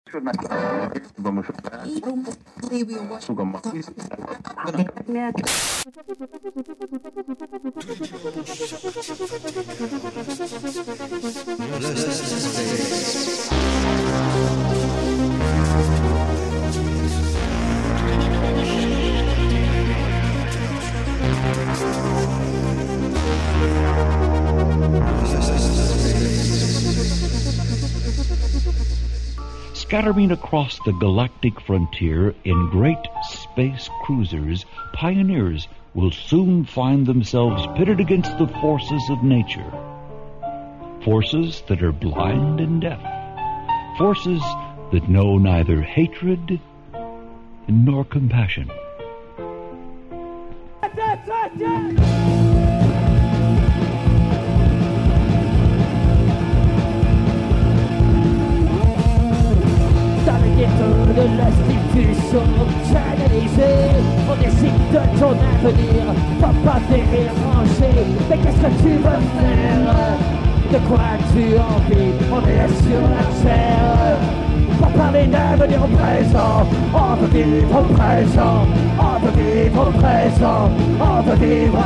Scattering across the galactic frontier in great space cruisers, pioneers will soon find themselves pitted against the forces of nature. Forces that are blind and deaf. Forces that know neither hatred nor compassion. De l'institution canalisée, on décide de ton avenir, va pas déranger. Mais qu'est-ce que tu veux faire? De quoi tu as envie? On est là sur la terre. Pour parler d'avenir au présent, on veut vivre au présent, on veut vivre au présent, on veut vivre.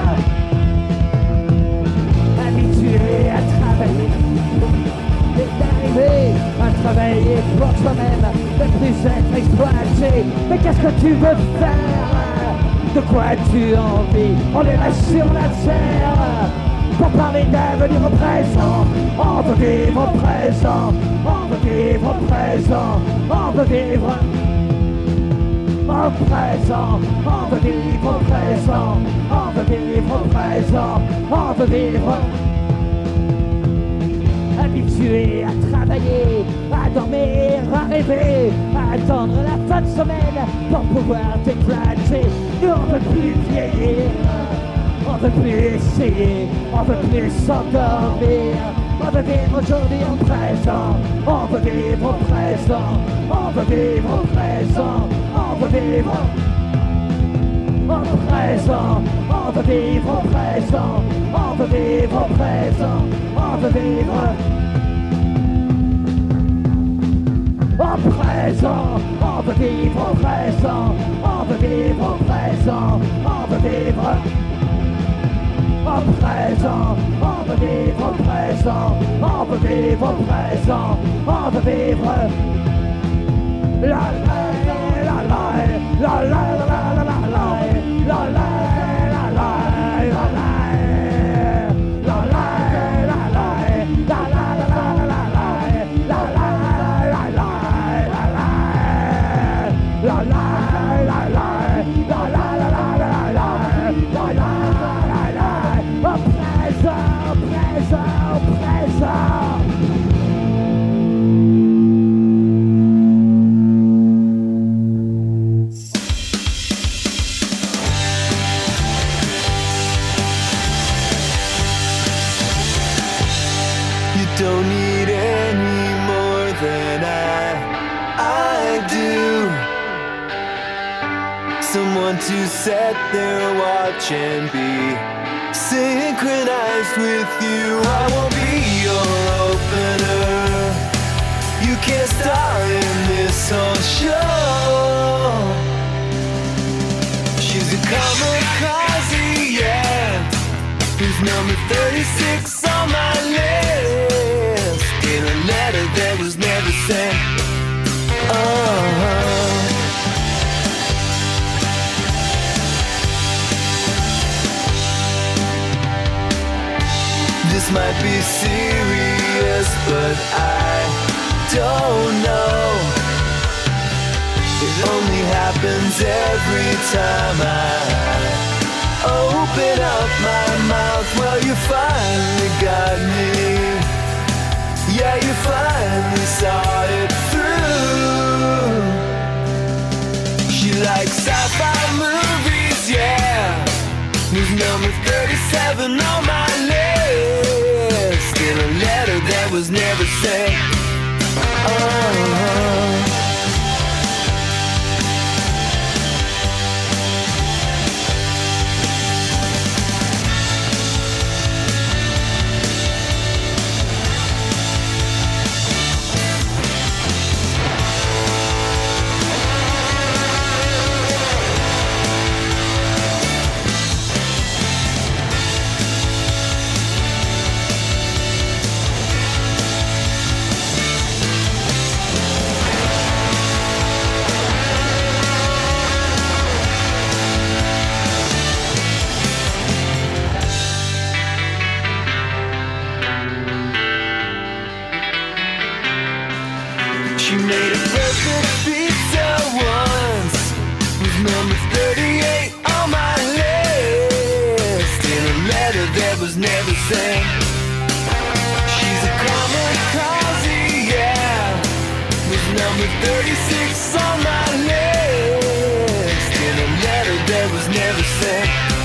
Habitué à travailler et d'arriver à travailler pour soi-même, de plus être exploité. Mais qu'est-ce que tu veux faire? De quoi tu as envie? On est là sur la terre pour parler d'avenir au présent. On veut vivre au présent, on veut vivre au présent, on veut vivre au présent, on veut vivre au présent, on veut vivre au présent, on veut vivre. Habitué à travailler, à dormir, à rêver, à attendre la fin de semaine pour pouvoir t'éclater. Nous on veut plus vieillir, on veut plus essayer, on veut plus s'endormir. On veut vivre aujourd'hui au présent, on veut vivre au présent, on veut vivre au présent, on veut vivre au présent, on veut vivre au présent, on veut vivre au présent, on veut vivre au présent, on veut vivre au présent, on veut vivre au présent, on veut vivre au présent, on veut vivre au présent, on veut vivre au présent, on veut vivre la la la la la la la la la la la. Don't need any more than I do. Someone to set their watch and be synchronized with you. I won't be your opener. You can't star in this whole show. She's a kamikaze, yeah. Who's number 36 on my list? In a letter that was never sent. This might be serious, but I don't know. It only happens every time I open up my mouth. Well, you finally got me. Yeah, you finally saw it through. She likes sci-fi movies, yeah. Who's number 37 on my list? In a letter that was never sent. ate a perfect pizza once. Was number 38 on my list. In a letter that was never sent. She's a kamikaze, yeah. Was number 36 on my list. In a letter that was never sent.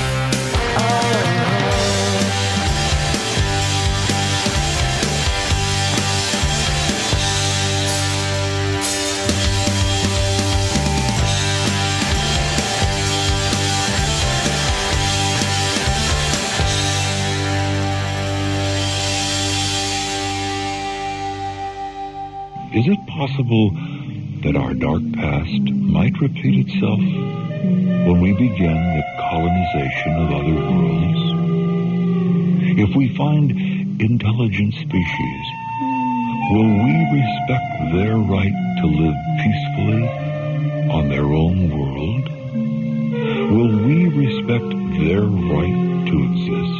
Is it possible that our dark past might repeat itself when we begin the colonization of other worlds? If we find intelligent species, will we respect their right to live peacefully on their own world? Will we respect their right to exist?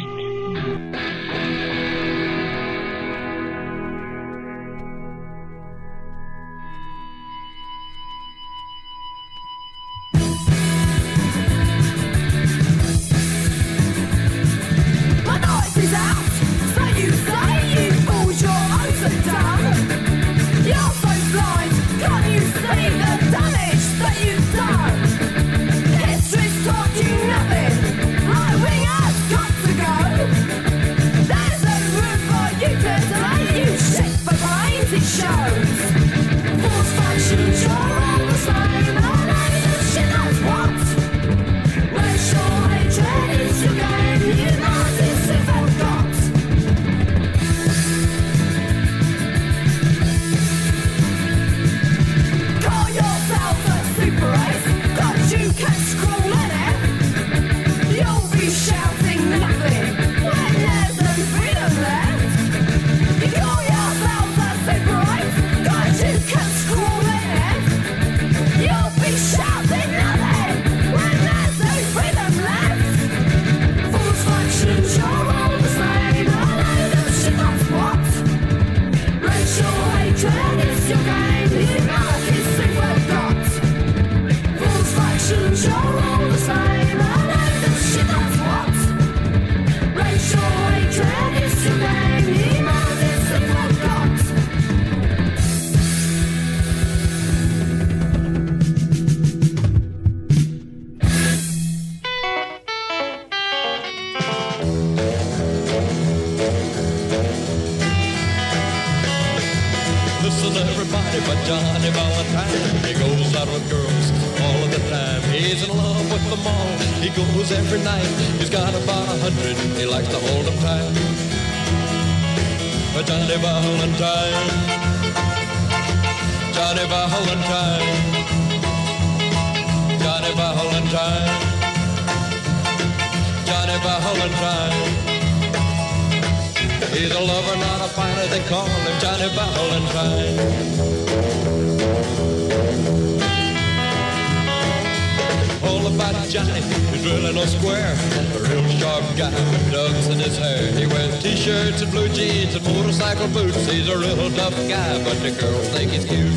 He's a real tough guy, but the girls think he's cute.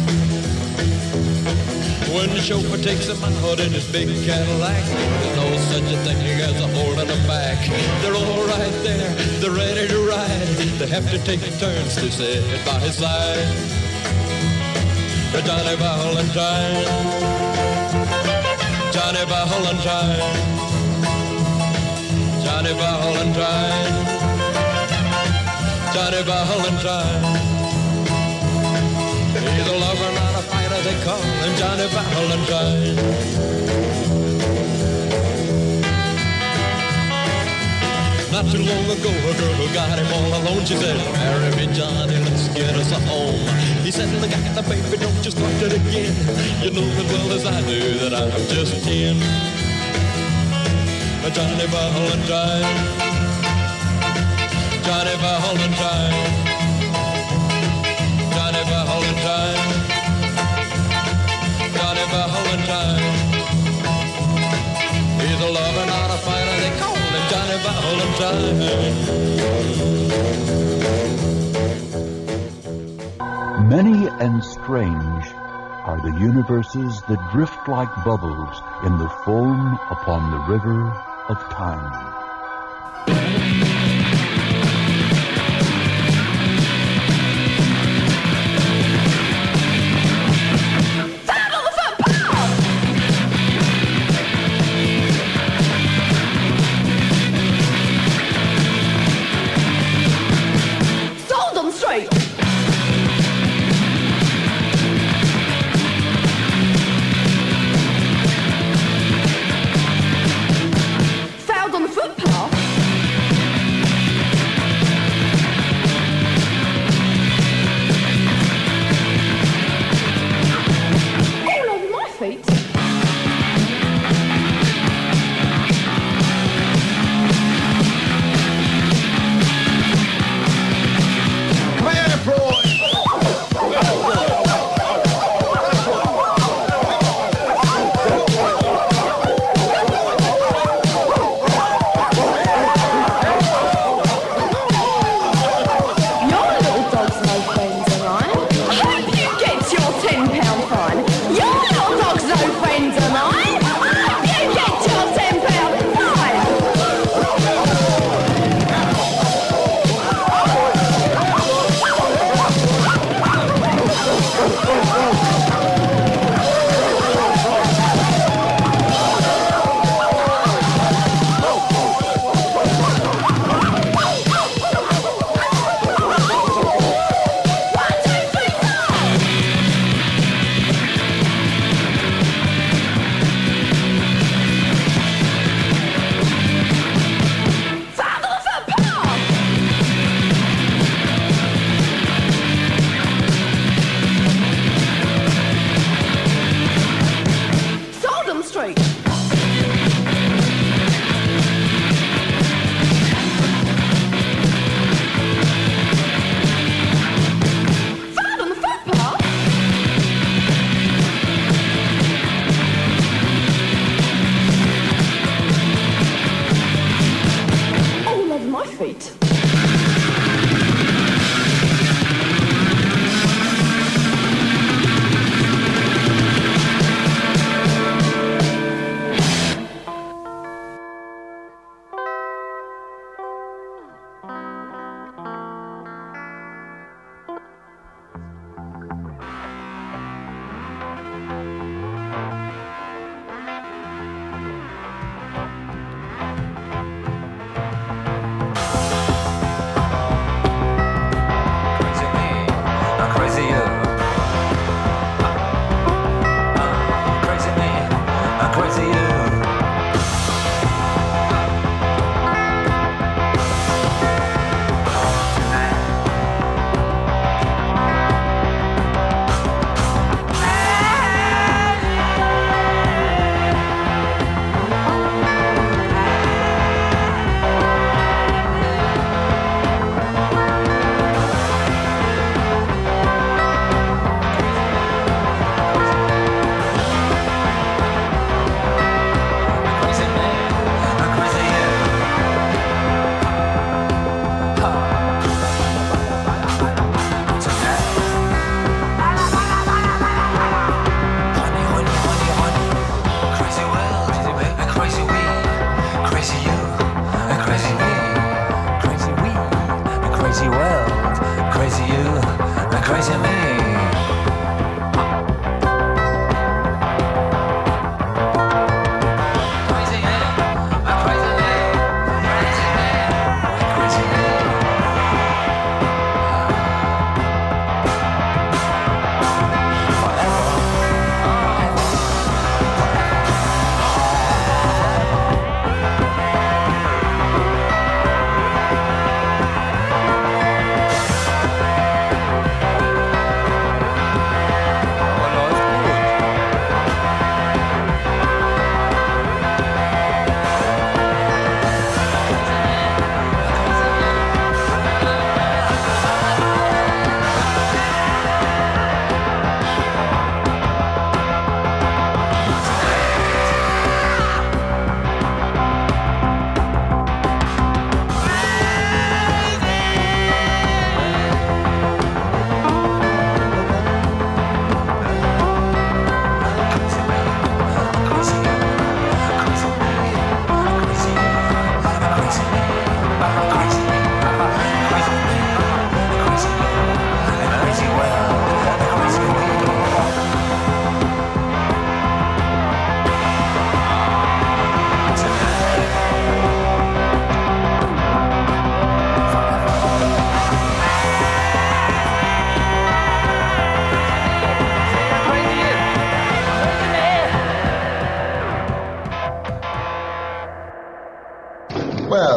When the chauffeur takes him out in his big Cadillac, there's no such a thing as a holding them back. They're all right there, they're ready to ride. They have to take turns to sit by his side. Johnny Valentine, Johnny Valentine, Johnny Valentine, Johnny Valentine. He's a lover, not a fighter, they call him Johnny Valentine. Not too long ago, a girl who got him all alone, she said, marry me, Johnny, let's get us a home. He said, look at the baby, don't you start it again. You know as well as I do that I'm just 10. Johnny Valentine, Johnny Valentine, Johnny Valentine, Johnny Valentine. He's a lover, not a fighter, they call him Johnny Valentine. Many and strange are the universes that drift like bubbles in the foam upon the river of time. Found on the footpath.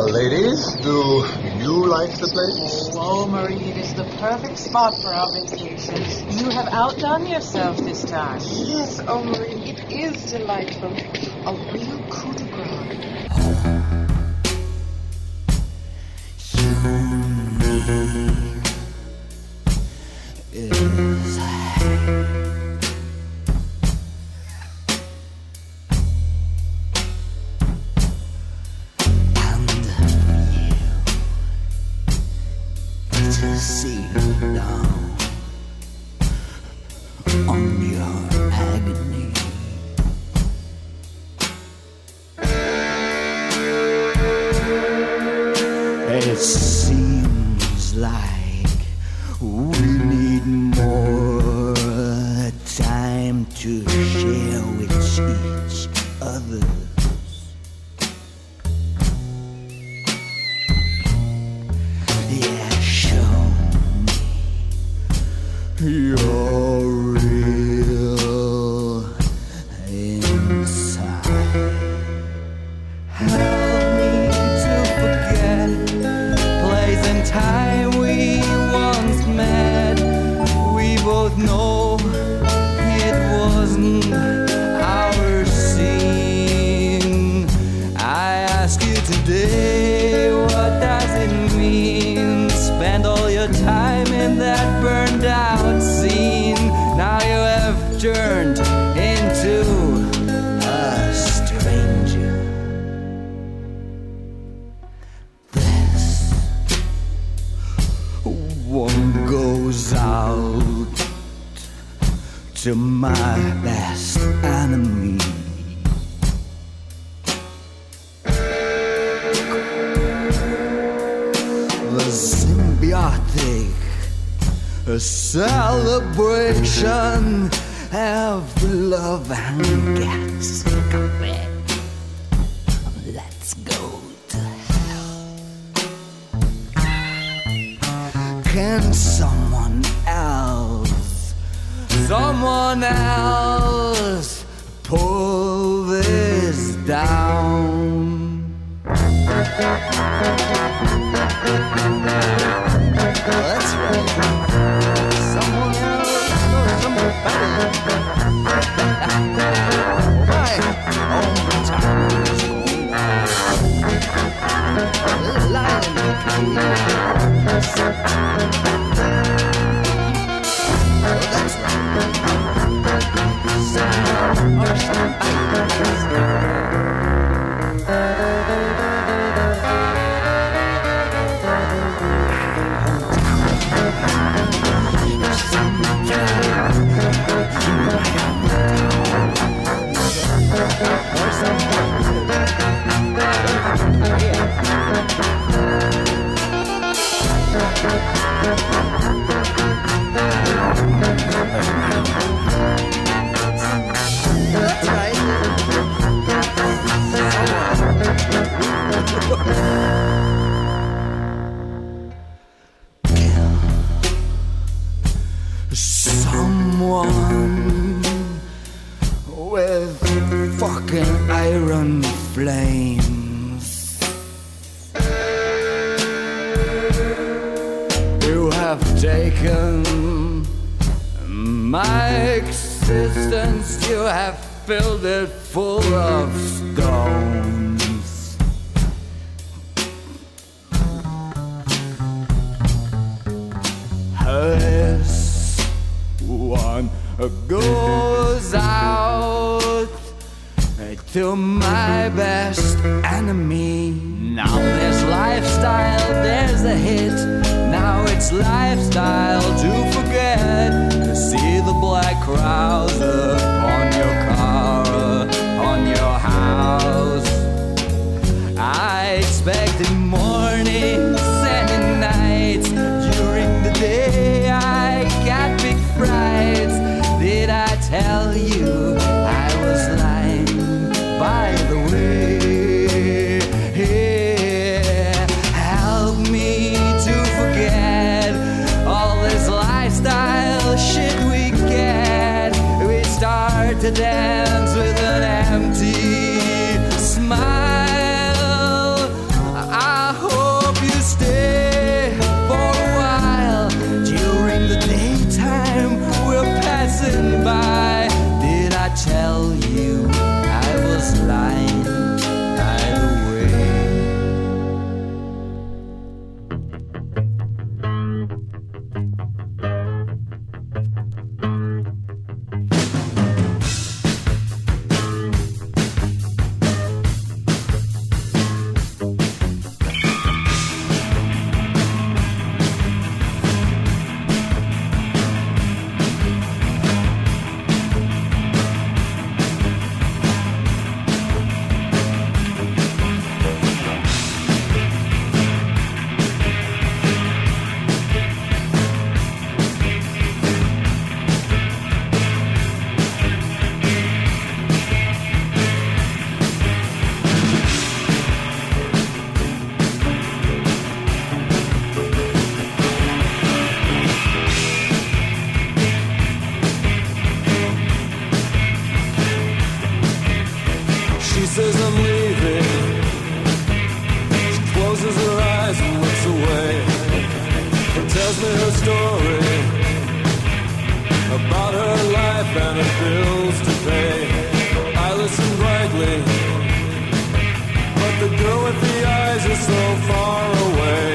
ladies, do you like the place? Oh, Marie, it is the perfect spot for our vacation. You have outdone yourself this time. Yes, oh, Marie, it is delightful. A real coup de grace. See down on your agony. It seems like we need more time to share with each other. You're real inside. Help me to forget place and time we once met. We both know it wasn't our scene. I ask you today, what does it mean? Spend all your time in that burned out scene. Now you have turned into a stranger. This one goes out to my best enemy. The symbiotic a celebration of love and gas. Let's go to hell. Can someone else pull this down? That's right. Someone else or someone better. Right. All the time is going on. Lying in chaos. Oh, that's right. Someone or that's right. Someone with fucking iron flames. You have taken my existence, you have filled it full of stones. This one goes out to my best enemy. Now there's lifestyle, there's a hit. Now it's lifestyle to forget. To see the black crowds upon your car, on your house. I expected mornings and nights. During the day I got big frights. Did I tell you I was lying? By the way, help me to forget all this lifestyle shit we get. We start to dance with an empty smile. says I'm leaving. She closes her eyes and looks away and tells me her story about her life and her bills to pay. I listen brightly, but the girl with the eyes is so far away.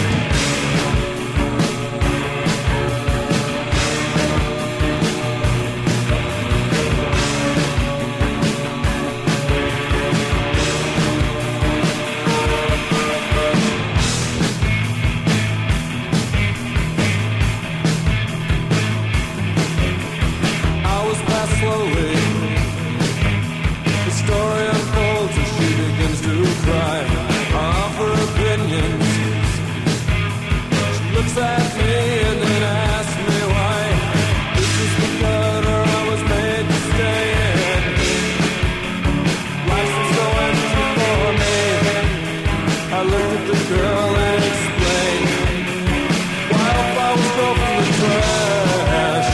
Slowly, the story unfolds as she begins to cry. I offer opinions. She looks at me and then asks me why. This is the gutter I was made to stay in. Life is so empty for me. I looked at the girl and explained why if I was thrown from the trash.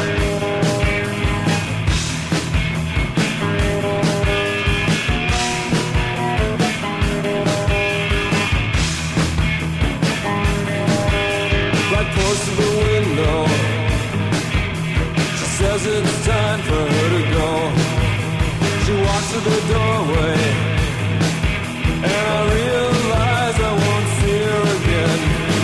Close to the window, she says it's time for her to go. She walks to the doorway, and I realize I won't see her again.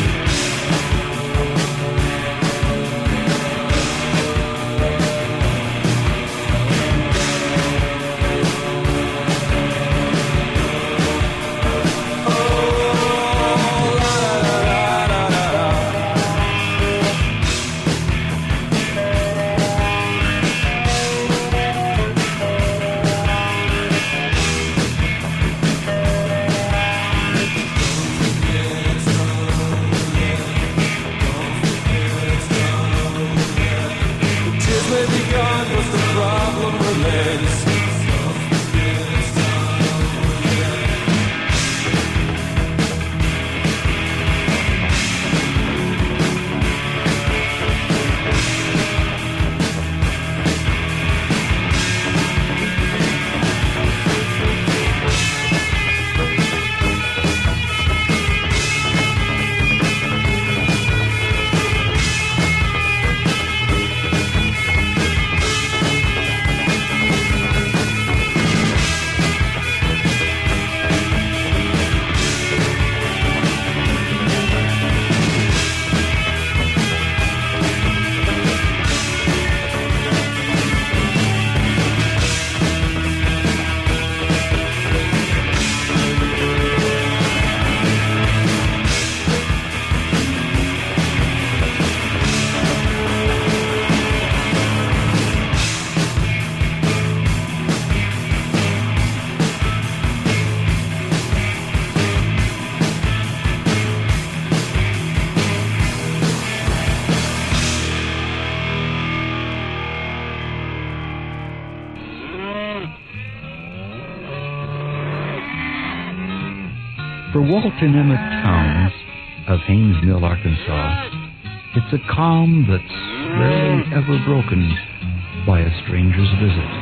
For Walt and Emmett Towns of Haynes Mill, Arkansas, it's a calm that's rarely ever broken by a stranger's visit.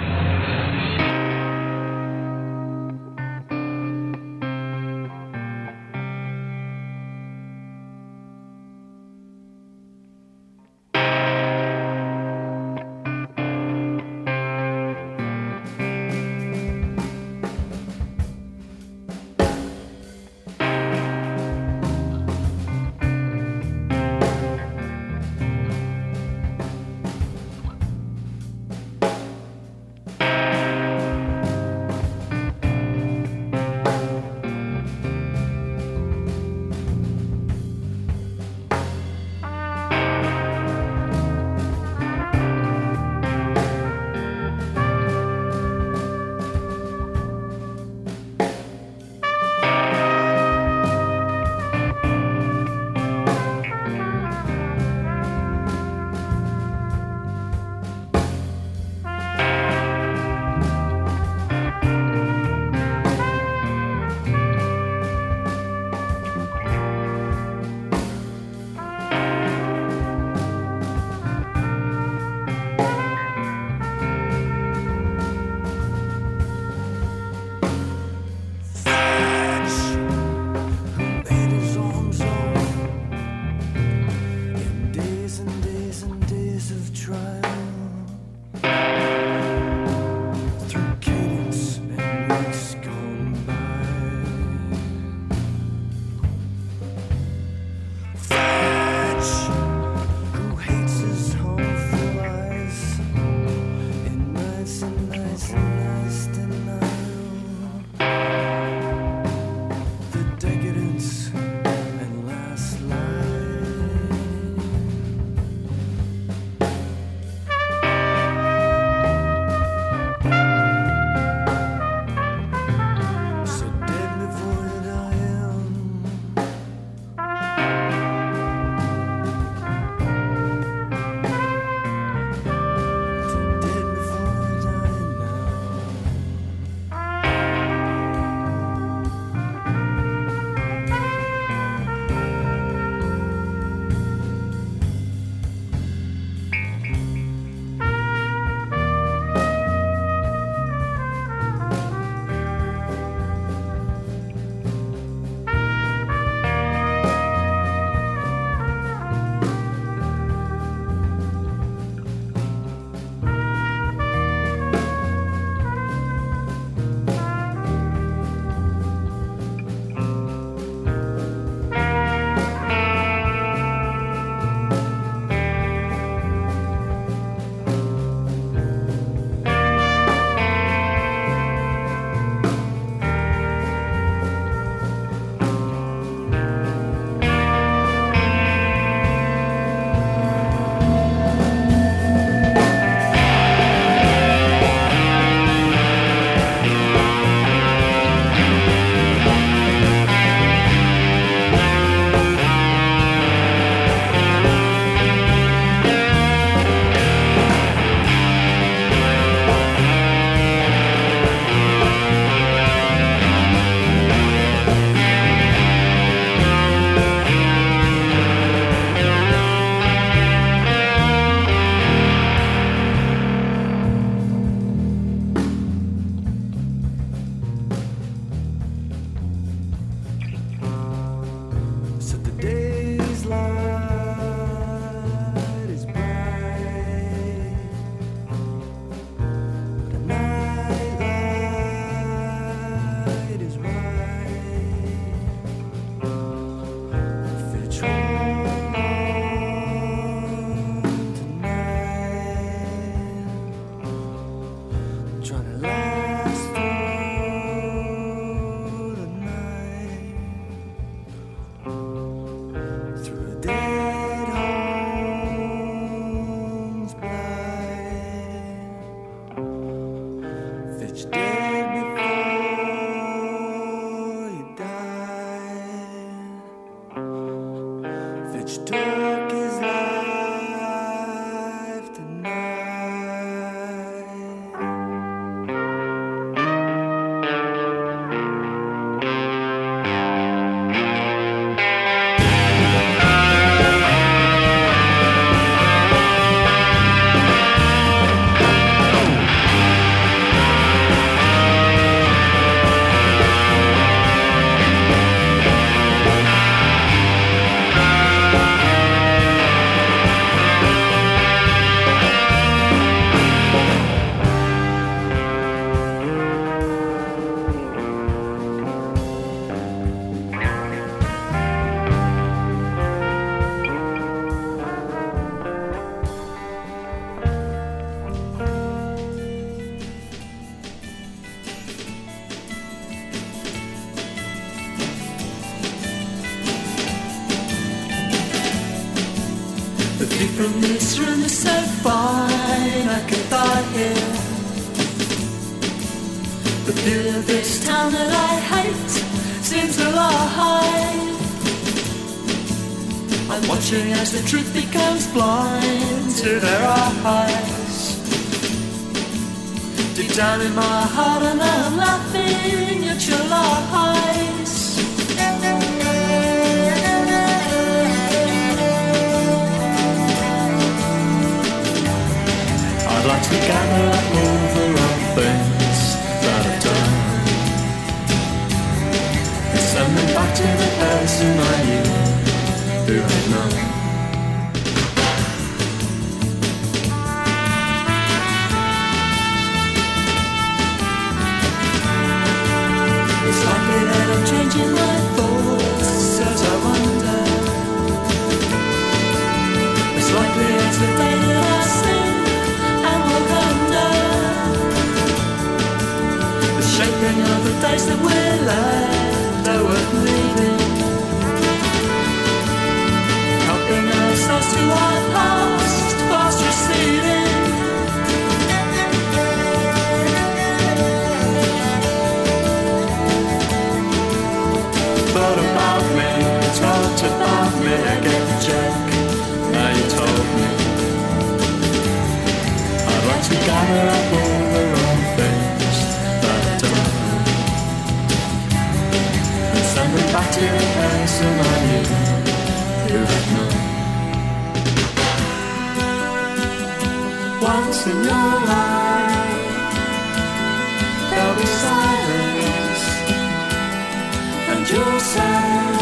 trying to last through the night, through the dead homes blind. Fitch dead before he died. Fitch took his life tonight. The view from this room is so fine, I could die here. The view of this town that I hate seems to lie. I'm watching as the truth becomes blind to their eyes. Deep down in my heart and I'm laughing at your lies. I'd like to gather up all the wrong things that I've done and send them back to the person I knew who had known. It's likely that I'm changing my thoughts as I wonder. It's likely it's the day that I sin and walk under. The shaping of the days that we're left are worth leaving, helping ourselves to our past, fast receding. Thought about me, talked about me, I get the joke, now you told me. I'd like to gather up all the wrong things that I've done and send them back to the person I knew who had known. Once in your life there'll be silence and you'll say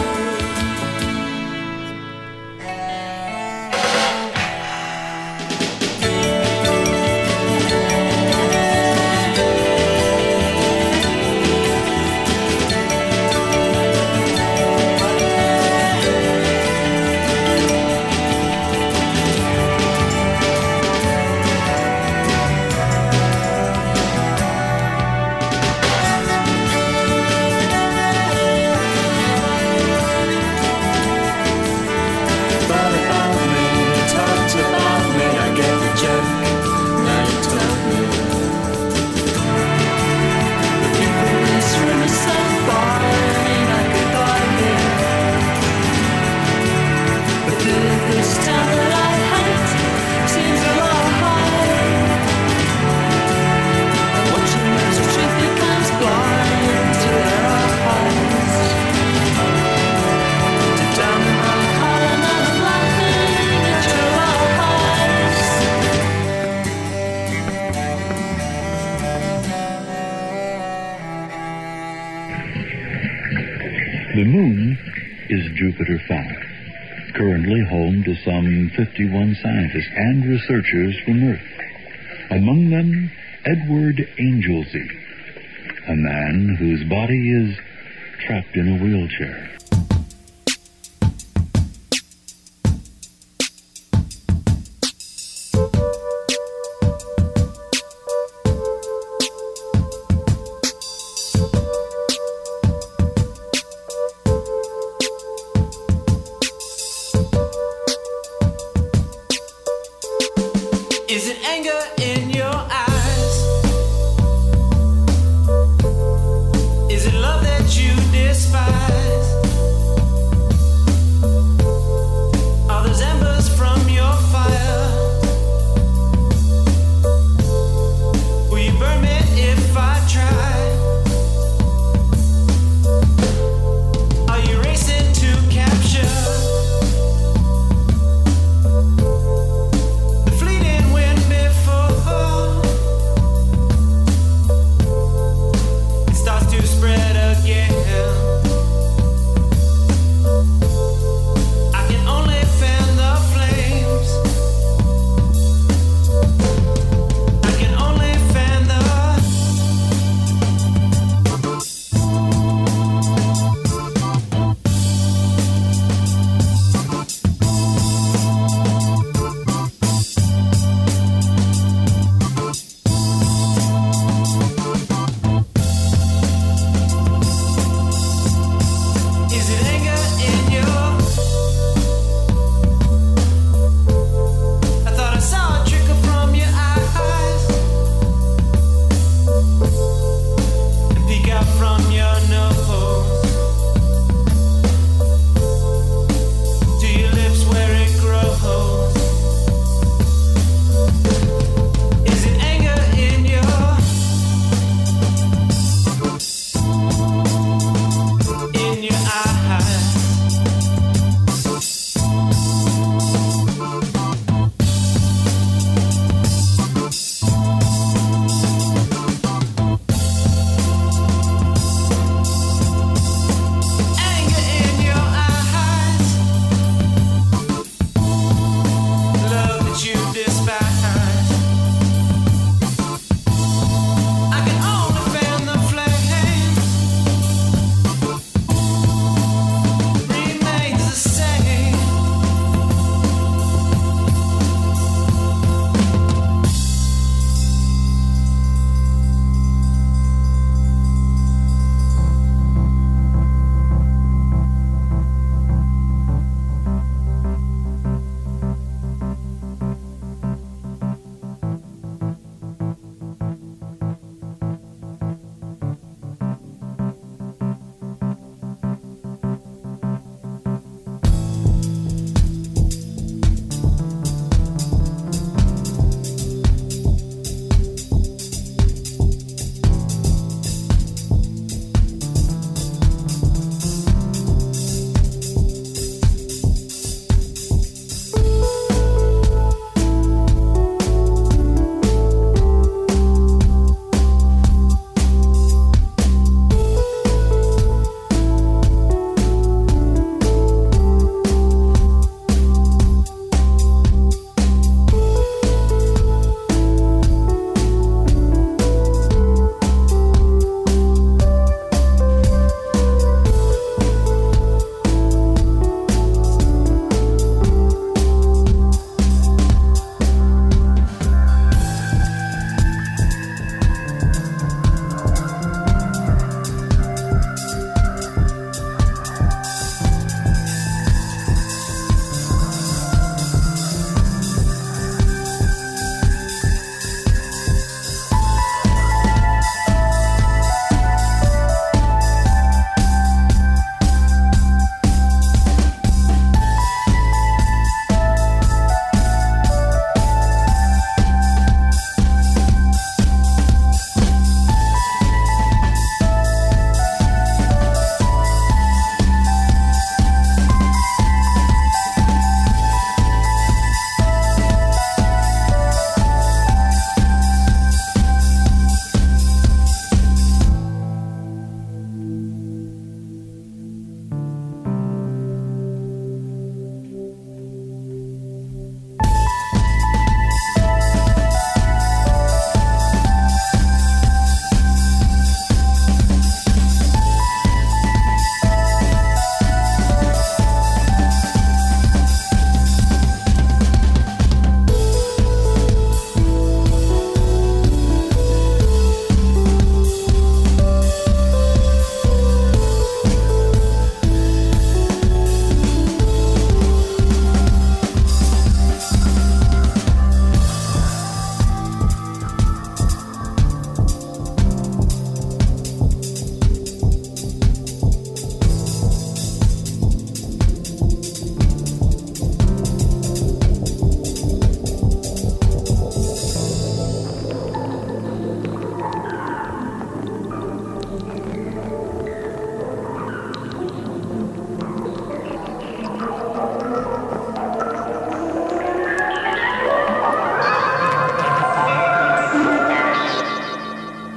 The Moon is Jupiter 5, currently home to some 51 scientists and researchers from Earth. Among them, Edward Angelsey, a man whose body is trapped in a wheelchair.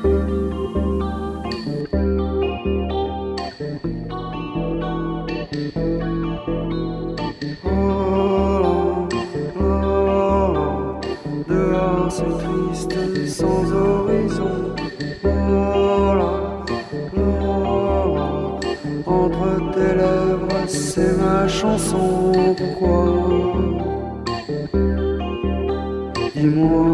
Dehors c'est triste sans horizon. Entre tes lèvres c'est ma chanson. Pourquoi? Dis-moi.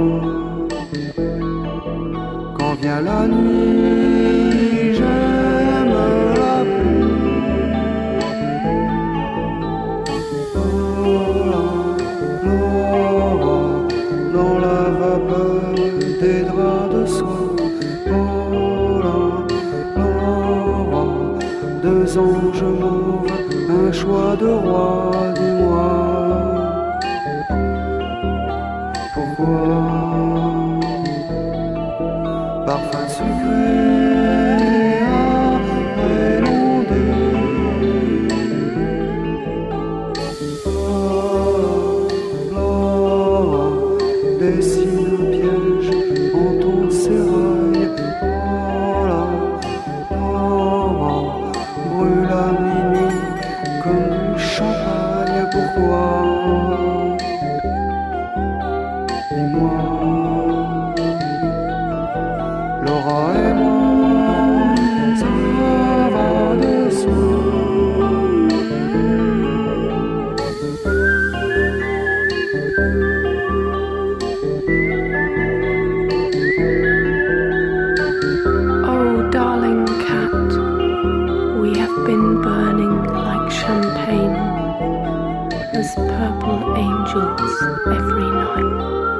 Quand vient la nuit, j'aime la pluie. Dans la vapeur des draps de soie. Deux anges mauves, un choix de roi, dis-moi. Pourquoi? Parfum sucré après l'ondée. Dessine un piège en ton sérail. Brûle à minuit comme du champagne. Pourquoi? Dis-moi. Laura et moi, ça va de soi. Oh, darling cat, we have been burning like champagne as purple angels every night.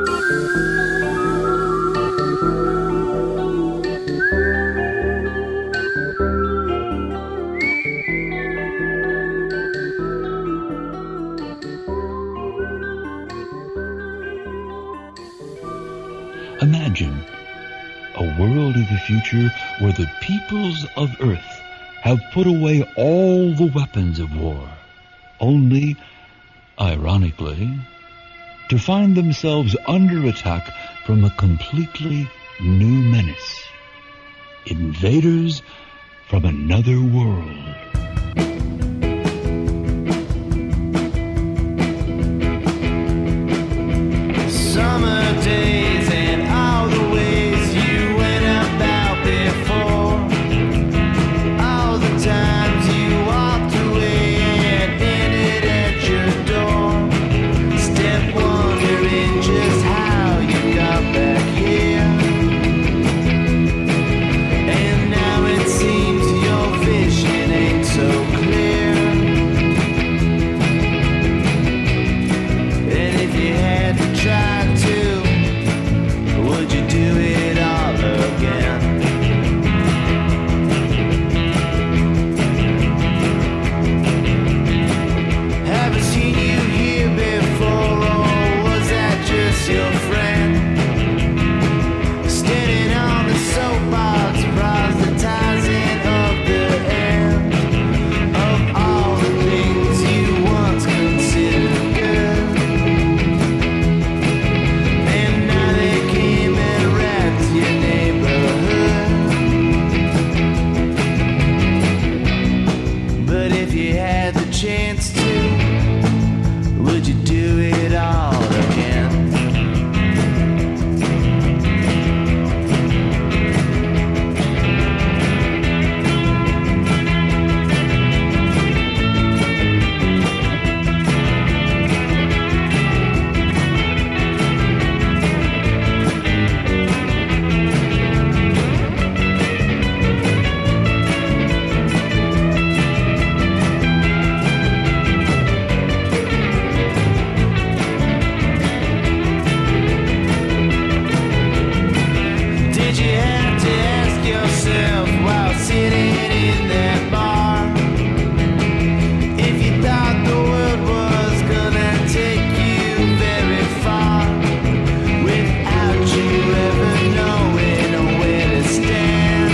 Imagine a world of the future where the peoples of Earth have put away all the weapons of war, only, ironically, to find themselves under attack from a completely new menace. Invaders from another world. Summer days and all the ways you went about before, all the times you walked away and ended at your door. Step wondering just how you got back here, and now it seems your vision ain't so clear. And if you had to try to, would you do it all again? Haven't seen you here before, or was that just your friend? Standing on the soapbox, proselytizing of the end of all the things you once considered good. And now they came and wrapped your neighborhood. But if you had the chance to, would you do it all again? Did you have to ask yourself while sitting in that bar if you thought the world was gonna take you very far without you ever knowing where to stand?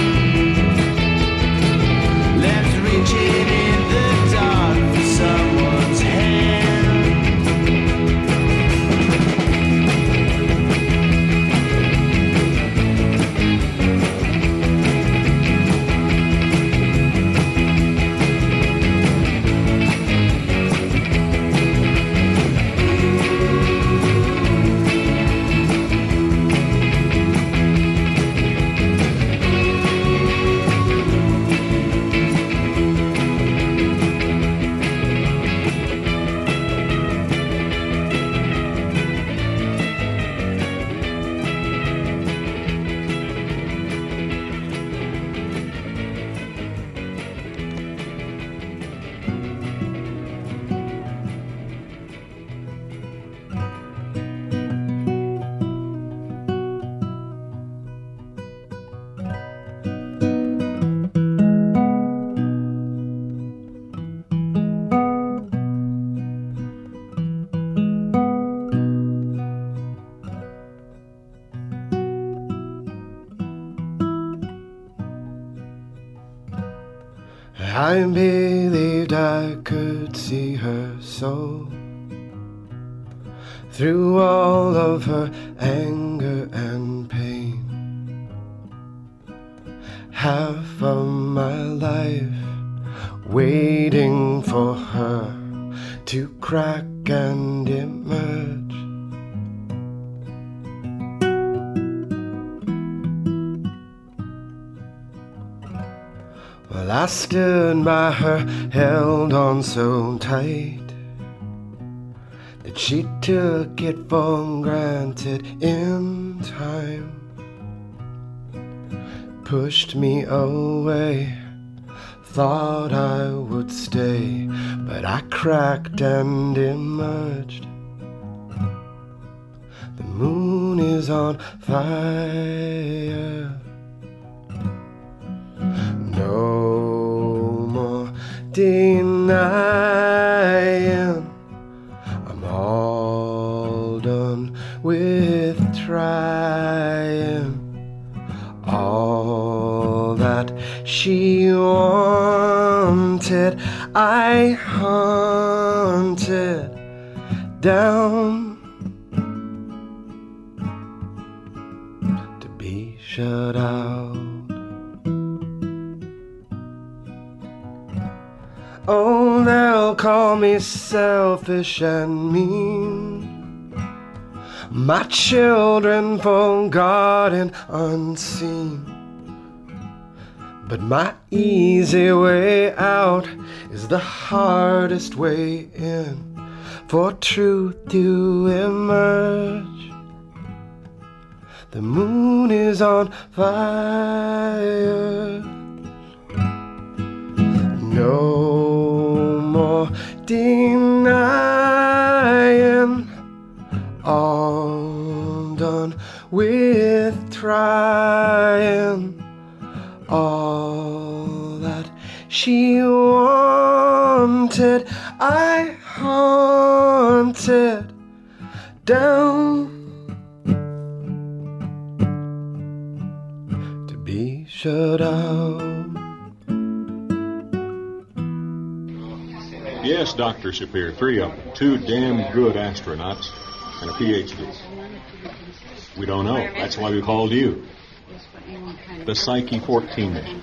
Left reaching in the dark for someone's hand. I believed I could see her soul through all of her anger and pain. Half of my life waiting for her to crack and emerge. Well, I stood by her, held on so tight that she took it for granted in time. Pushed me away, thought I would stay, but I cracked and emerged. The moon is on fire. No more denying. I'm all done with trying. All that she wanted, I hunted down to be shut out. Oh, they'll call me selfish and mean, my children forgotten, unseen. But my easy way out is the hardest way in for truth to emerge. The moon is on fire. No more denying. All done with trying. All that she wanted, I hunted down to be shut out. Yes, Dr. Sapir, 3 of them. 2 damn good astronauts and a PhD. We don't know. That's why we called you. The Psyche 14 mission.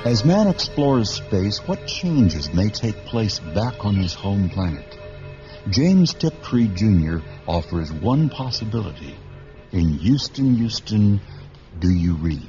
As man explores space, what changes may take place back on his home planet? James Tiptree Jr. offers one possibility. In Houston, Houston, do you read?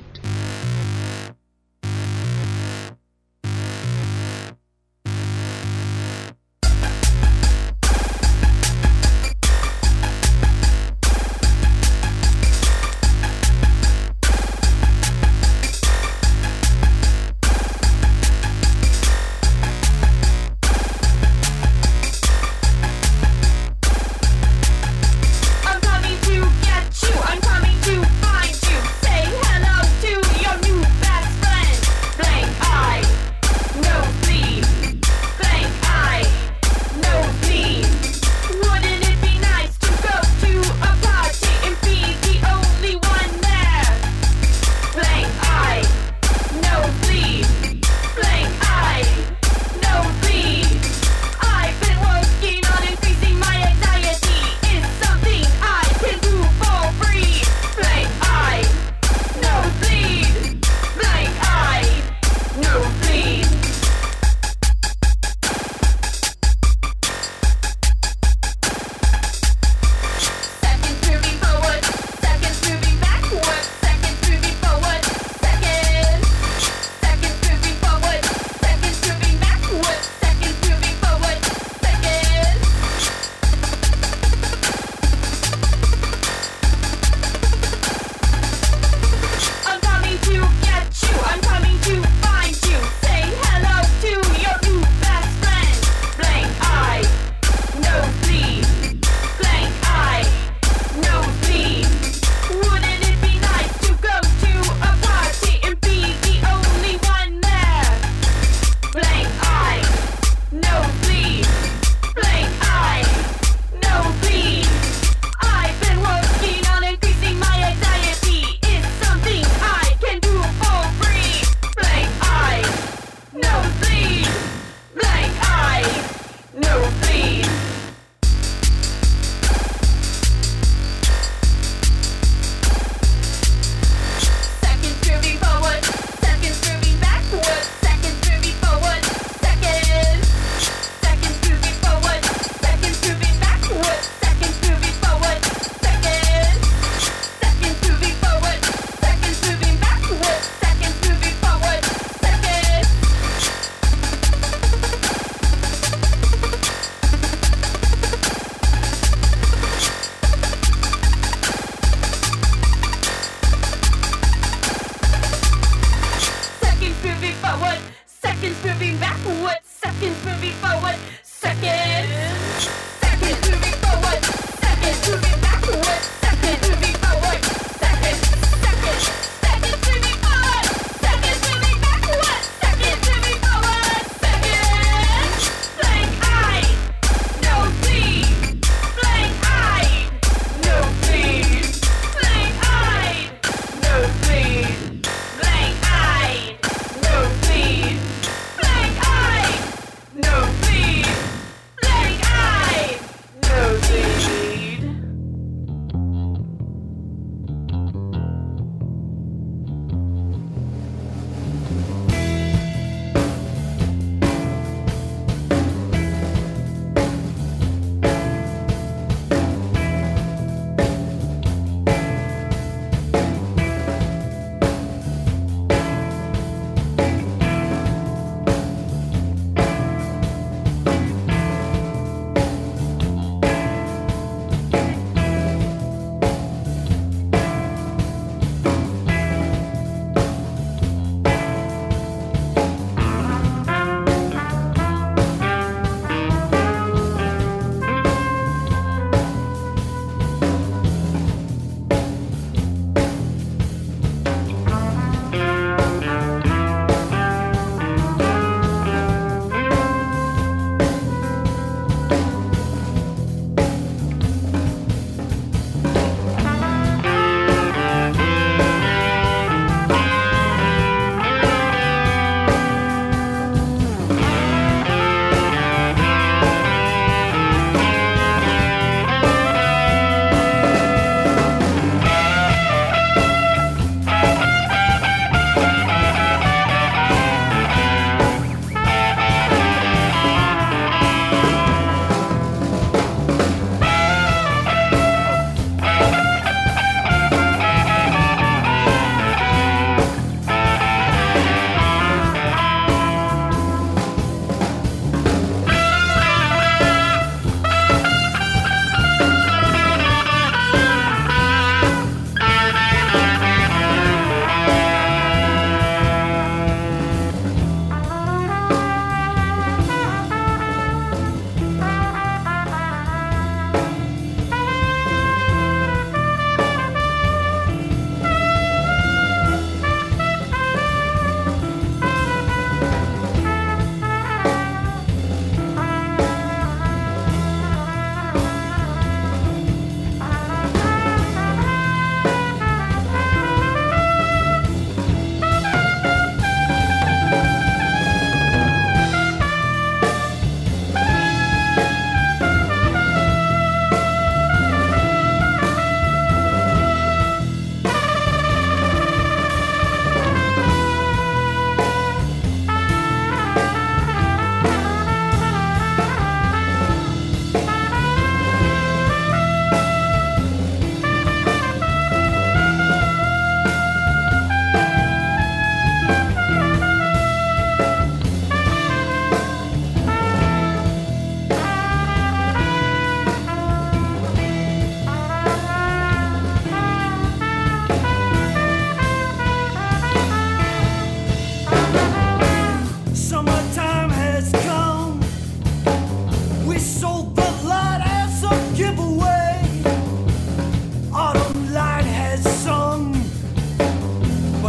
I'm coming to find you. Say hello to your new best friend. Blank eye, nosebleed. Blank eye, nosebleed. Wouldn't it be nice to go to a party and be the only one there? Blank eye, nosebleed. Blank eye, nosebleed. I've been working on increasing my anxiety. It's something I can do for free. Blank eye, nosebleed. Blank eye, nosebleed. Seconds moving forward, seconds moving backward, seconds moving forward, seconds. Seconds moving forward, seconds moving backward, seconds moving forward, seconds. I'm coming to get you, I'm coming to find you. Say hello to your new best friend. Blank eye, nosebleed. Blank eye, nosebleed. Wouldn't it be nice to go to a party and be the only one there? Blank eye, nosebleed. Blank eye, nosebleed. I've been working on increasing my anxiety. It's something I can do for free. Blank eye, nosebleed. Blank eye, nosebleed. Seconds moving forward, seconds moving backward, seconds moving forward, seconds. Seconds moving forward, seconds moving backward, seconds moving forward, seconds. Seconds moving forward, seconds moving backward, seconds moving forward, seconds. Seconds moving forward, seconds moving backward, seconds moving forward, seconds. Seconds moving forward, seconds moving backward, seconds moving forward, seconds. Seconds. Seconds moving forward, seconds moving backward, seconds moving forward, seconds. Blank eye, nosebleed. Blank eye, nosebleed. Blank eye, nosebleed. Blank eye, nosebleed. Blank eye, nosebleed.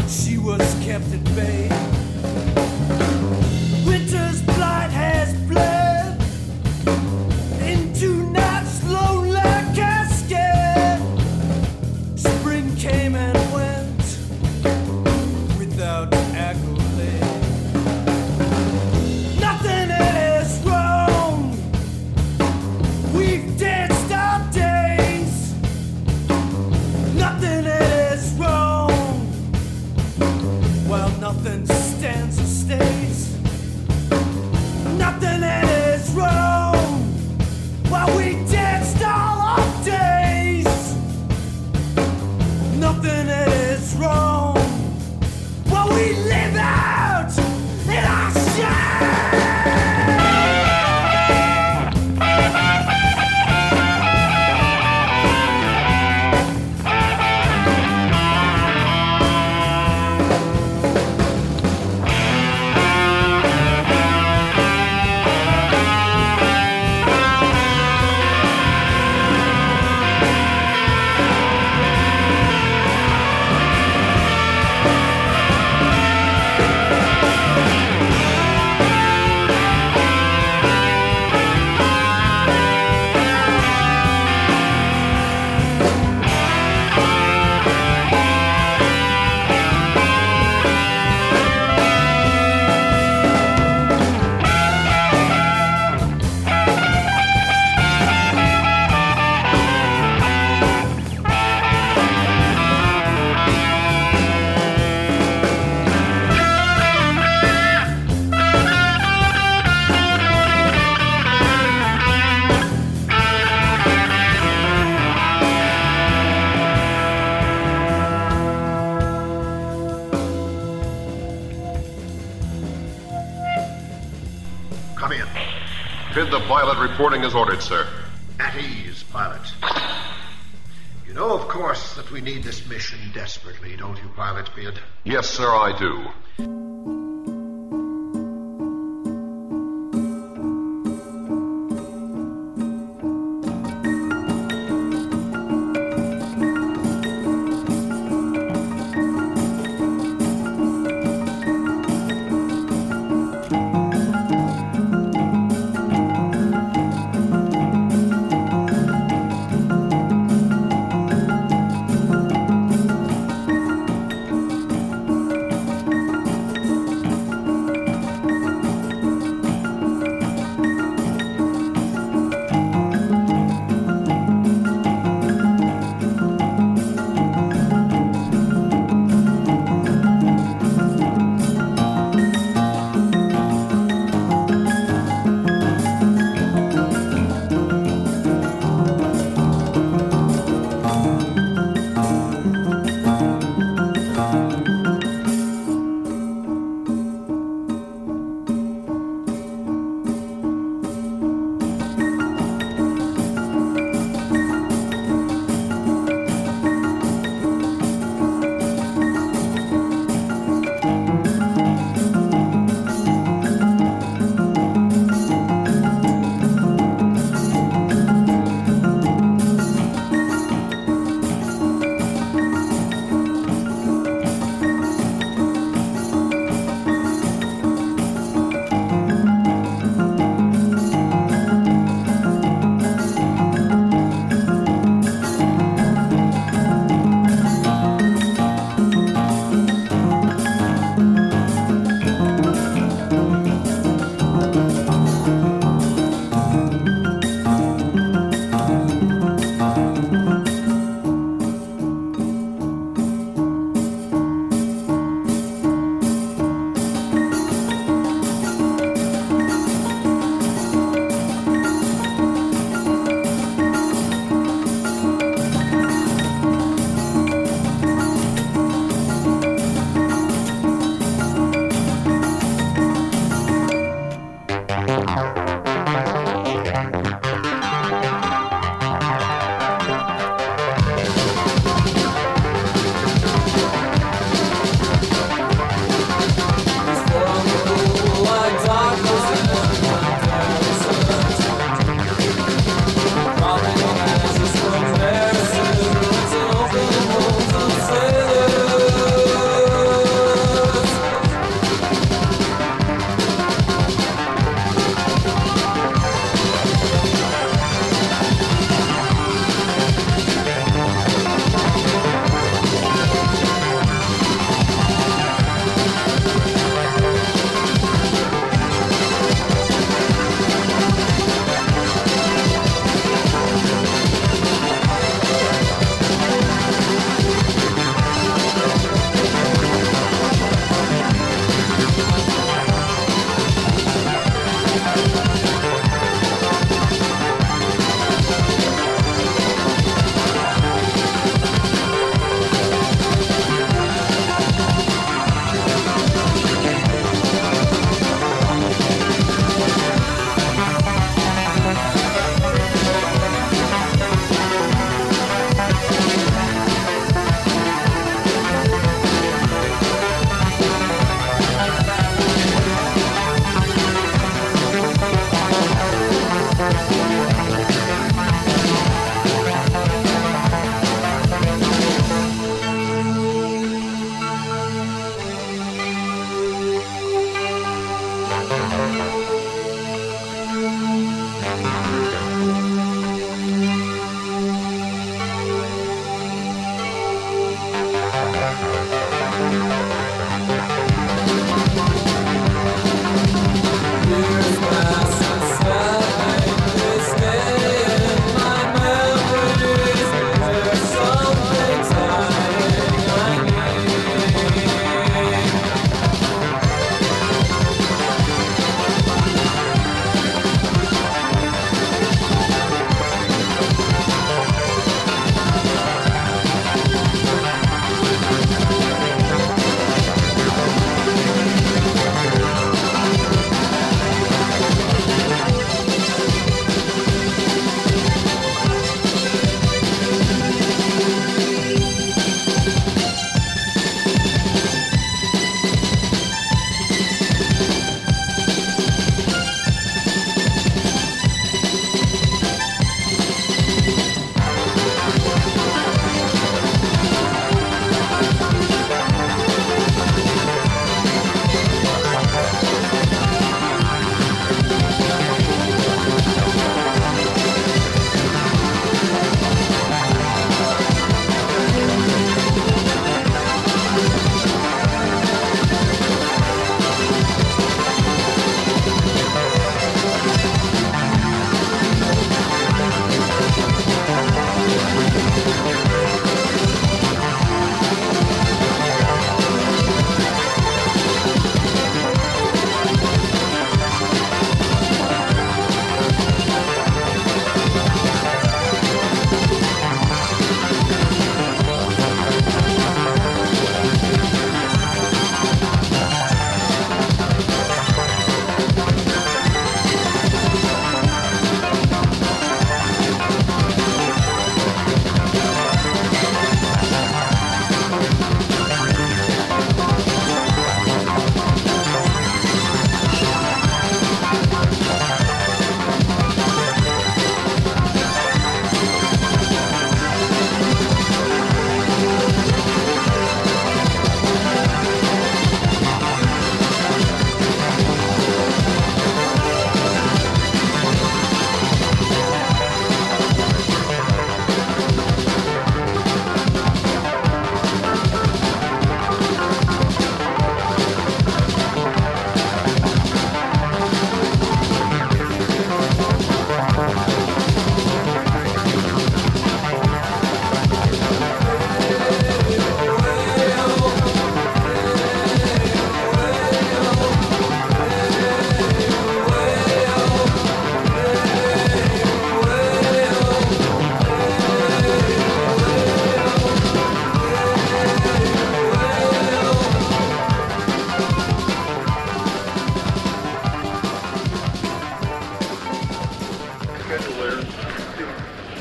but she was kept at bay. Winter's blight has bled into night's lonely cascade. Spring came and went without accolade. Nothing is wrong. We've danced our days. Nothing is wrong. While nothing stands or stays. Nothing is wrong. While we danced all our days. Nothing is wrong. While we live out in our shame. Come in. Bid the pilot reporting as ordered, sir. At ease, pilot. You know, of course, that we need this mission desperately, don't you, Pilot Bid? Yes, sir, I do.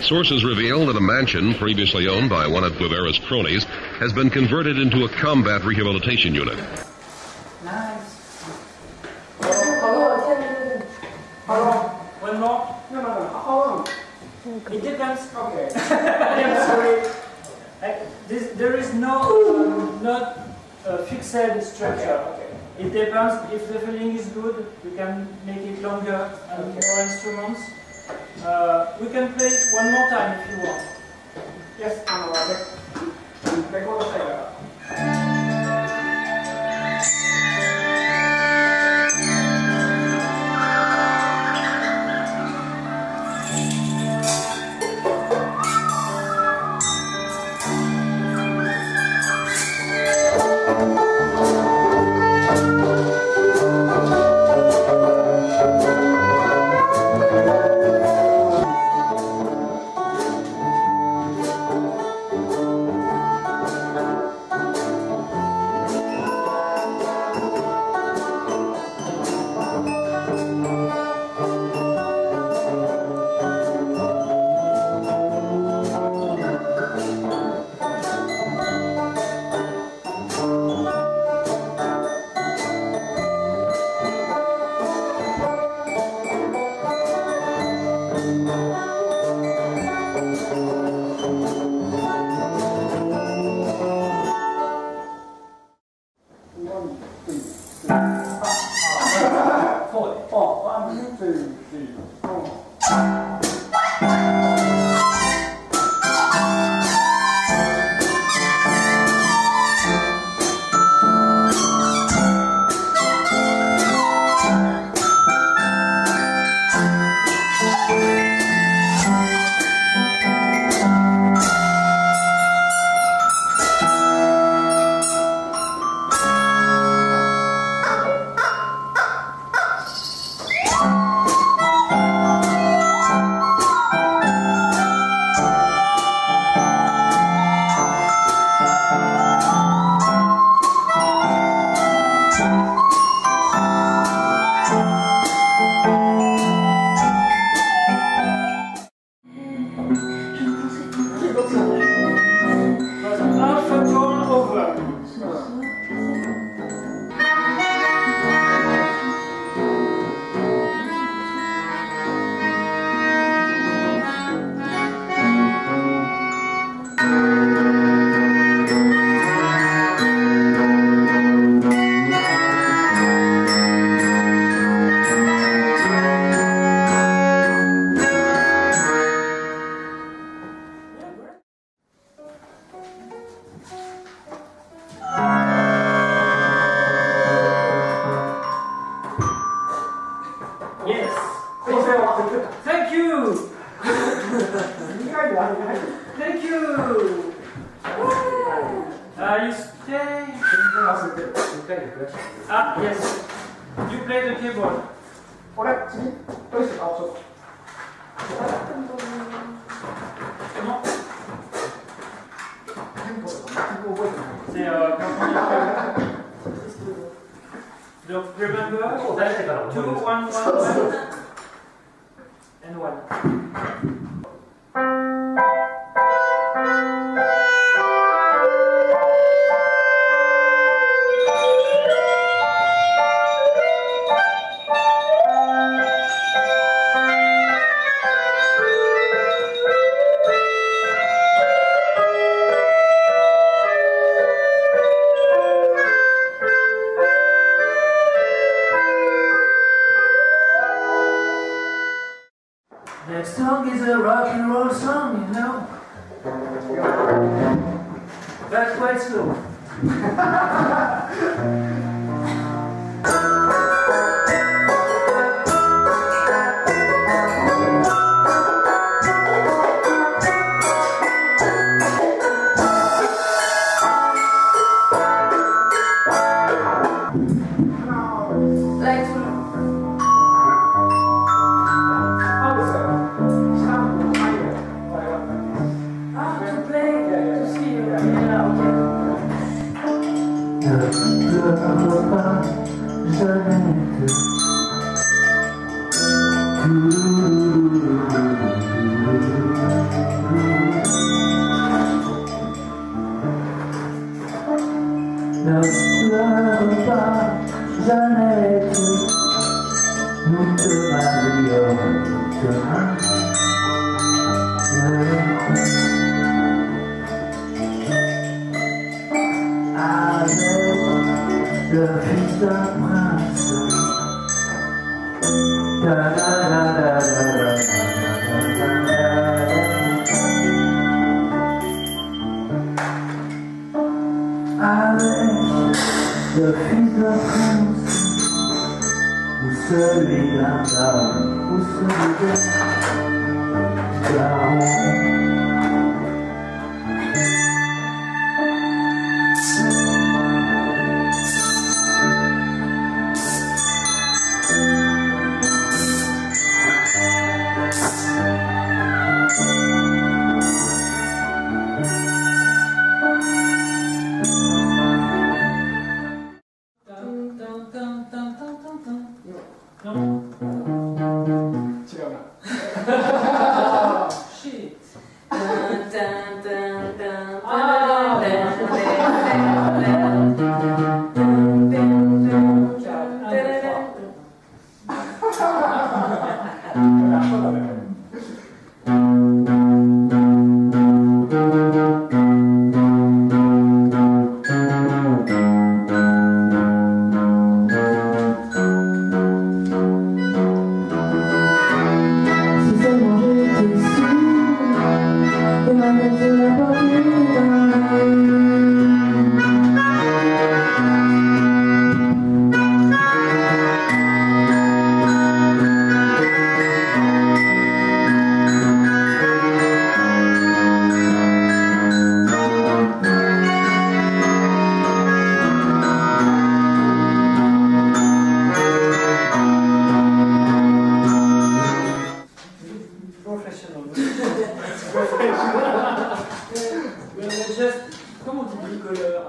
Sources reveal that a mansion previously owned by one of Guevara's cronies has been converted into a combat rehabilitation unit. Nice. How long? One more? No. How long? It depends. Okay. I'm sorry. There is no not fixed structure. Okay. It depends. If the feeling is good, we can make it longer and more instruments. We can play one more time if you want. Yes, Thank you. Thank you. You stay. Yes. You play the keyboard. Comment? C'est donc remember that 2, 1, 1, 1 and 1. Next song is a rock and roll song, you know. That's quite slow. Jeannette, nous te marions demain. Avec le fils d'un prince. Da da da da da da. Avec le fils d'un prince, ou celui d'un homme, ou celui d'un baron. Comment on dit bricoleur?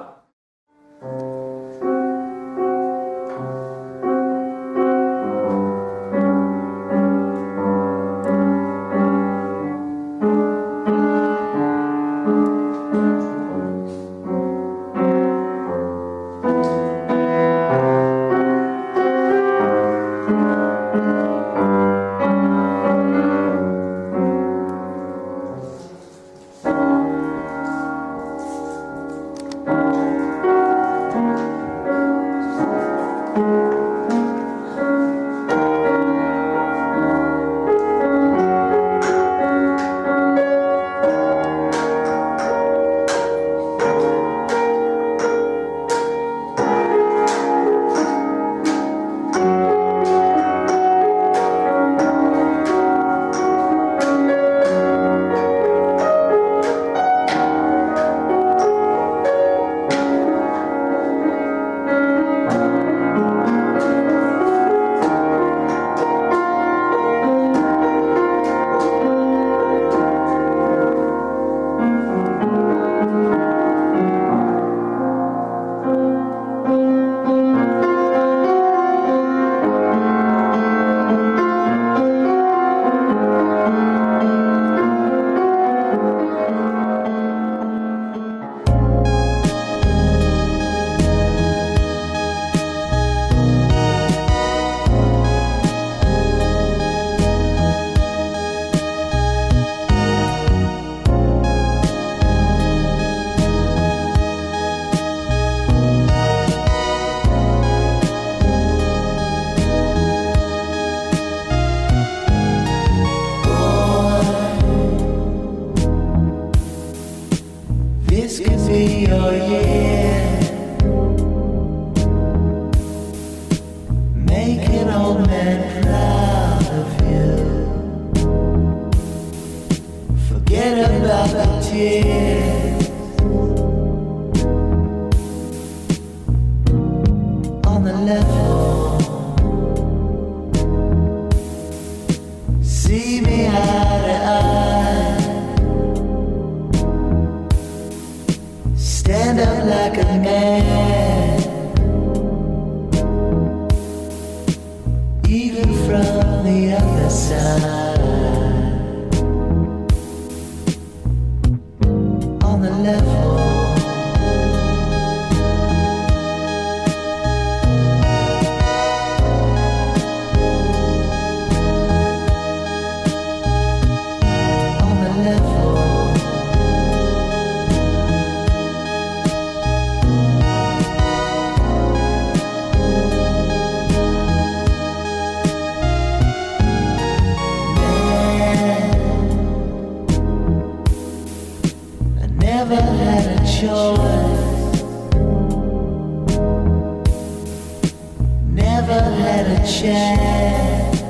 chance,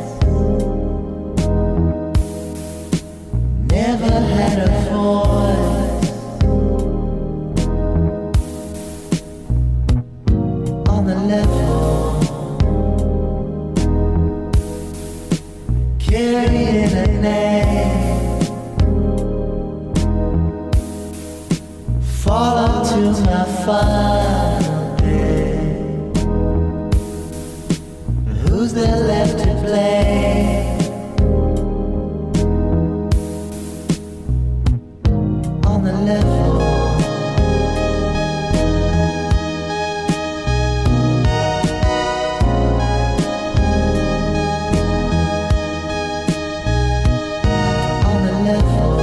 never had a voice on the level, carrying a name, fall onto my final day. Who's there left to play? On the level, on the level.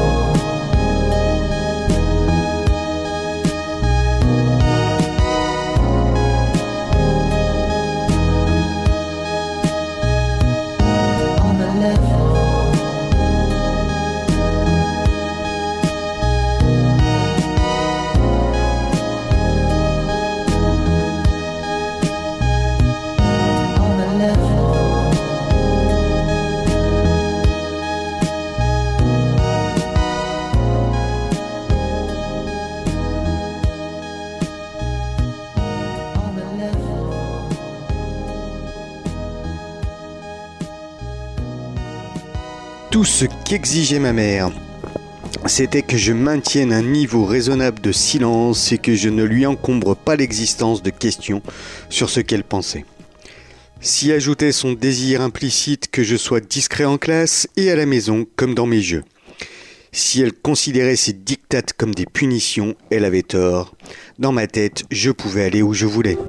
Tout ce qu'exigeait ma mère, c'était que je maintienne un niveau raisonnable de silence et que je ne lui encombre pas l'existence de questions sur ce qu'elle pensait. S'y ajoutait son désir implicite que je sois discret en classe et à la maison comme dans mes jeux. Si elle considérait ces dictates comme des punitions, elle avait tort. Dans ma tête, je pouvais aller où je voulais.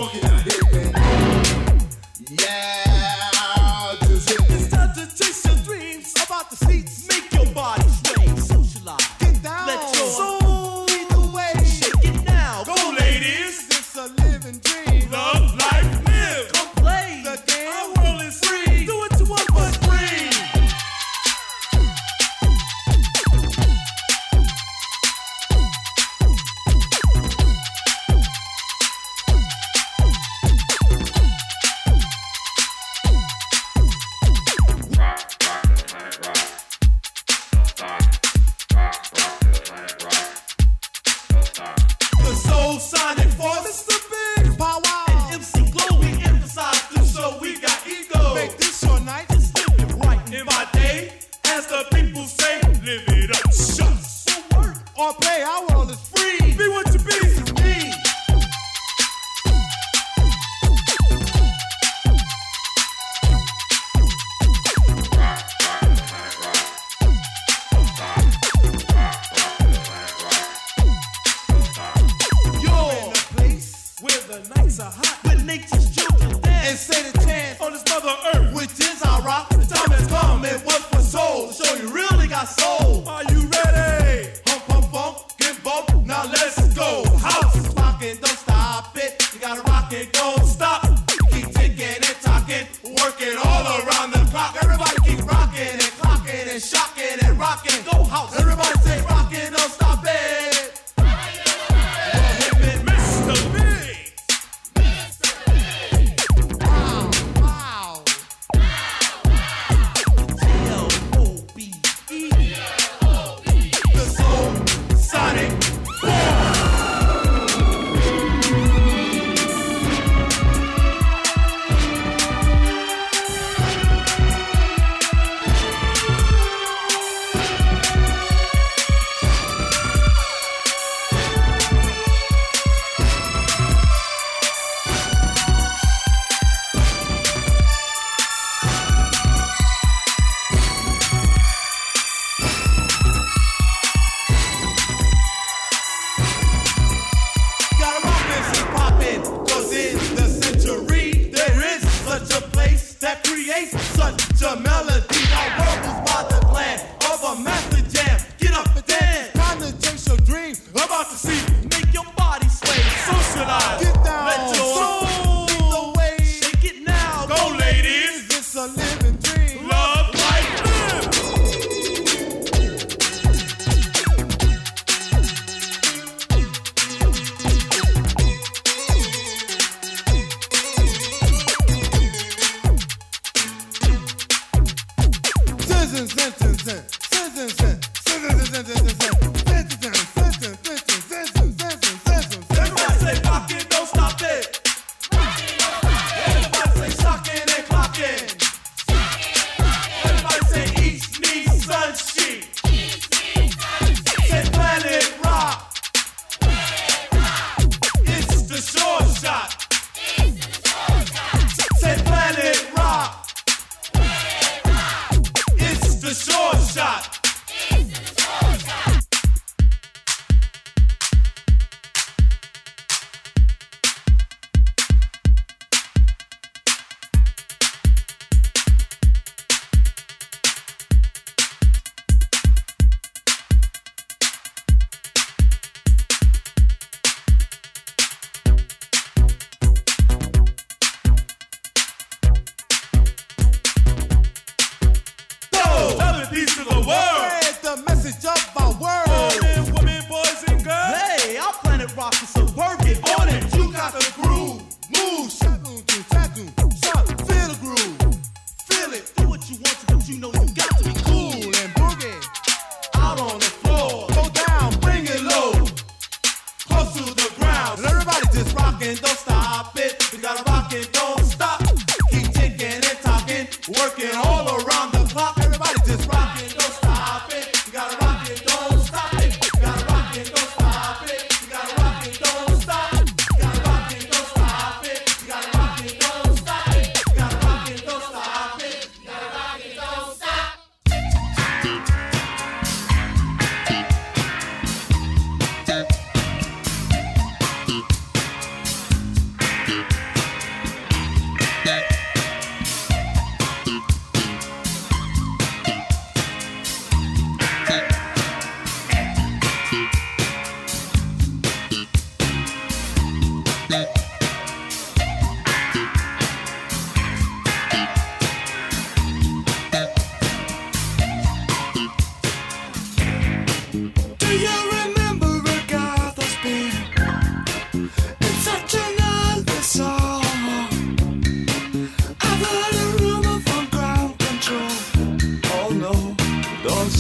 funky now, hit me. Yeah, just hit me. It's time to chase your dreams about the seats. Make your body sway, socialize. Get down. Let your soul lead the way. Shake it now. Go, ladies. It's a living dream. Love, life, live. Come play the game. Our world is free. Do what you want, but free. The Soul Sonic Force, Mr. Big Power, and MC Glow. We emphasize this, so we got ego. Make this your night, just live it right. In my day, as the people say, live it up. Shucks. So work or play, our world is free. Be what you be, me. Where the nights are hot, with nature's children dance and say the chance on this mother earth, which is our rock. The time has come and what for soul to show you really got soul. Are you ready? Hump, hump, hump, get bump. Now let's go. House rockin', don't stop it. You gotta rock it, don't stop. Keep ticking and talking, working all around the clock. Everybody keep rocking and clocking and shocking and rocking. Go house. Everybody say rockin', don't stop it.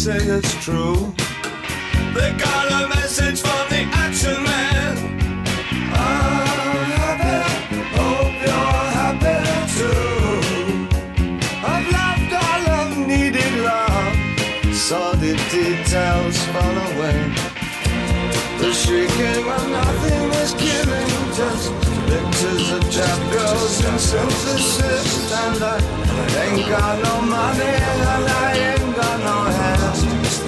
say it's true. They got a message from the action man. I'm happy, hope you're happy too. I've loved all I've needed love, saw the details fall away. The shrieking when nothing was killing, just pictures of chap girls and synthesis. And I ain't got no money and I ain't got no hands.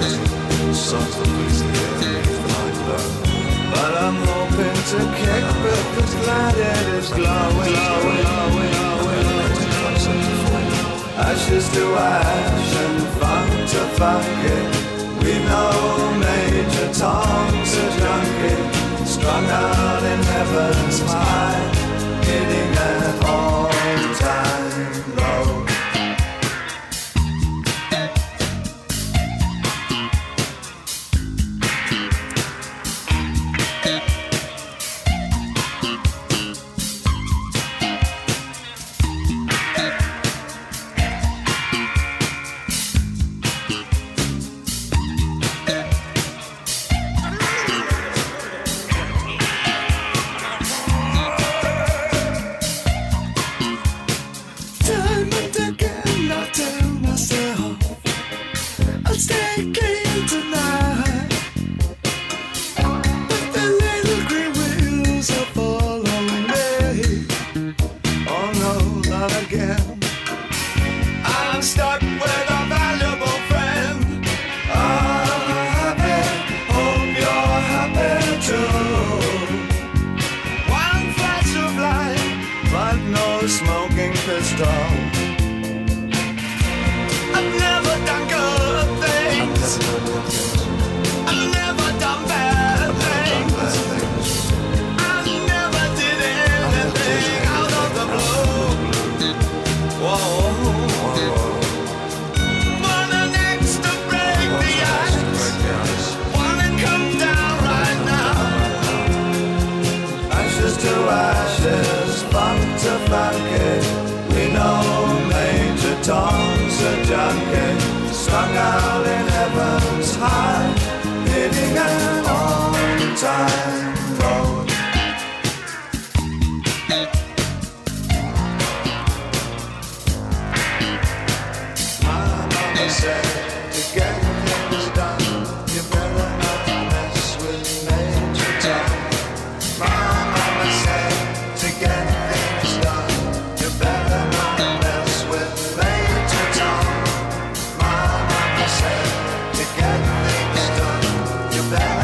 But I'm hoping to kick because glad it is glowing. Ashes to ash and funk to funky. We know Major Tom's a junkie, strung out in heaven's high, hitting an all-time low. Tom's a junkie, strung out in heaven's high, hitting an on-time road. My mama said, to get things done, you better not mess with Major Tom. My mama said, to get things done, you better not mess with Major Tom. My mama said, to get things done, you better